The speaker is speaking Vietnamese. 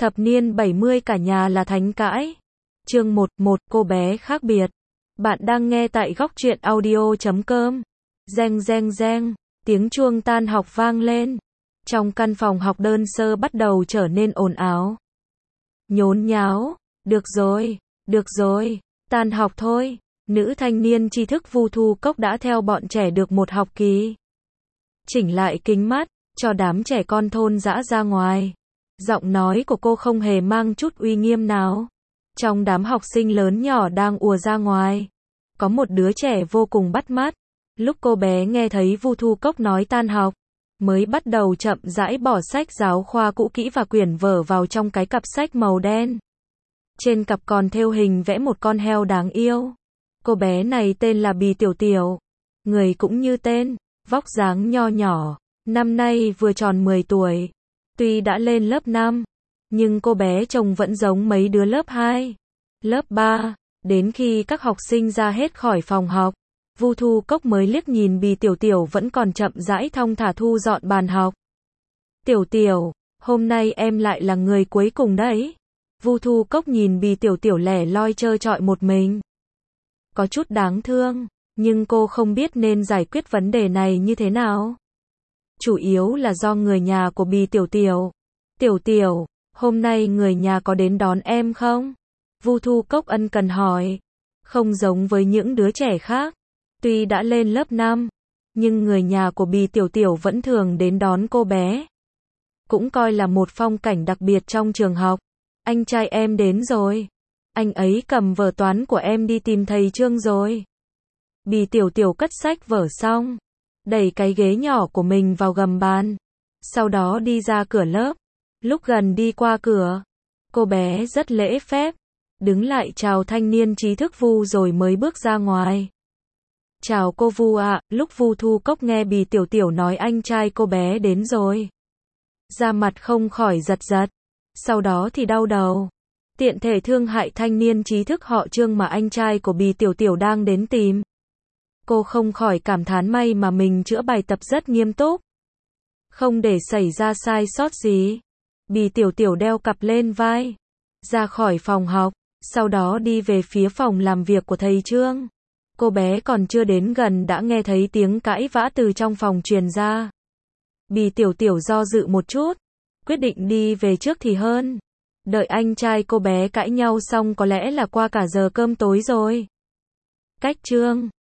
Thập niên 70 cả nhà là thánh cãi. Chương 1, cô bé khác biệt. Bạn đang nghe tại góc truyện audio.com. Reng reng reng, tiếng chuông tan học vang lên. Trong căn phòng học đơn sơ bắt đầu trở nên ồn ào. Nhốn nháo, được rồi, tan học thôi. Nữ thanh niên tri thức Vu Thu Cốc đã theo bọn trẻ được một học kỳ. Chỉnh lại kính mắt, cho đám trẻ con thôn dã ra ngoài. Giọng nói của cô không hề mang chút uy nghiêm nào. Trong đám học sinh lớn nhỏ đang ùa ra ngoài, có một đứa trẻ vô cùng bắt mắt. Lúc cô bé nghe thấy Vu Thu Cốc nói tan học, mới bắt đầu chậm rãi bỏ sách giáo khoa cũ kỹ và quyển vở vào trong cái cặp sách màu đen. Trên cặp còn thêu hình vẽ một con heo đáng yêu. Cô bé này tên là Bì Tiểu Tiểu. Người cũng như tên, vóc dáng nho nhỏ, năm nay vừa tròn 10 tuổi. Tuy đã lên lớp 5, nhưng cô bé trông vẫn giống mấy đứa lớp 2, lớp 3. Đến khi các học sinh ra hết khỏi phòng học, Vu Thu Cốc mới liếc nhìn Bì Tiểu Tiểu vẫn còn chậm rãi thong thả thu dọn bàn học. Tiểu Tiểu, hôm nay em lại là người cuối cùng đấy. Vu Thu Cốc nhìn Bì Tiểu Tiểu lẻ loi trơ trọi một mình. Có chút đáng thương, nhưng cô không biết nên giải quyết vấn đề này như thế nào. Chủ yếu là do người nhà của Bì Tiểu Tiểu. Tiểu Tiểu, hôm nay người nhà có đến đón em không? Vu Thu Cốc ân cần hỏi. Không giống với những đứa trẻ khác, tuy đã lên lớp 5, nhưng người nhà của Bì Tiểu Tiểu vẫn thường đến đón cô bé. Cũng coi là một phong cảnh đặc biệt trong trường học. Anh trai em đến rồi. Anh ấy cầm vở toán của em đi tìm thầy Trương rồi. Bì Tiểu Tiểu cất sách vở xong, đẩy cái ghế nhỏ của mình vào gầm bàn, sau đó đi ra cửa lớp. Lúc gần đi qua cửa, cô bé rất lễ phép, đứng lại chào thanh niên trí thức Vu rồi mới bước ra ngoài. Chào cô Vu ạ. Lúc Vu Thu Cốc nghe Bì Tiểu Tiểu nói anh trai cô bé đến rồi, da mặt không khỏi giật giật, sau đó thì đau đầu. Tiện thể thương hại thanh niên trí thức họ Trương mà anh trai của Bì Tiểu Tiểu đang đến tìm. Cô không khỏi cảm thán may mà mình chữa bài tập rất nghiêm túc, không để xảy ra sai sót gì. Bì Tiểu Tiểu đeo cặp lên vai, ra khỏi phòng học, sau đó đi về phía phòng làm việc của thầy Trương. Cô bé còn chưa đến gần đã nghe thấy tiếng cãi vã từ trong phòng truyền ra. Bì Tiểu Tiểu do dự một chút, quyết định đi về trước thì hơn. Đợi anh trai cô bé cãi nhau xong có lẽ là qua cả giờ cơm tối rồi. Cách Trương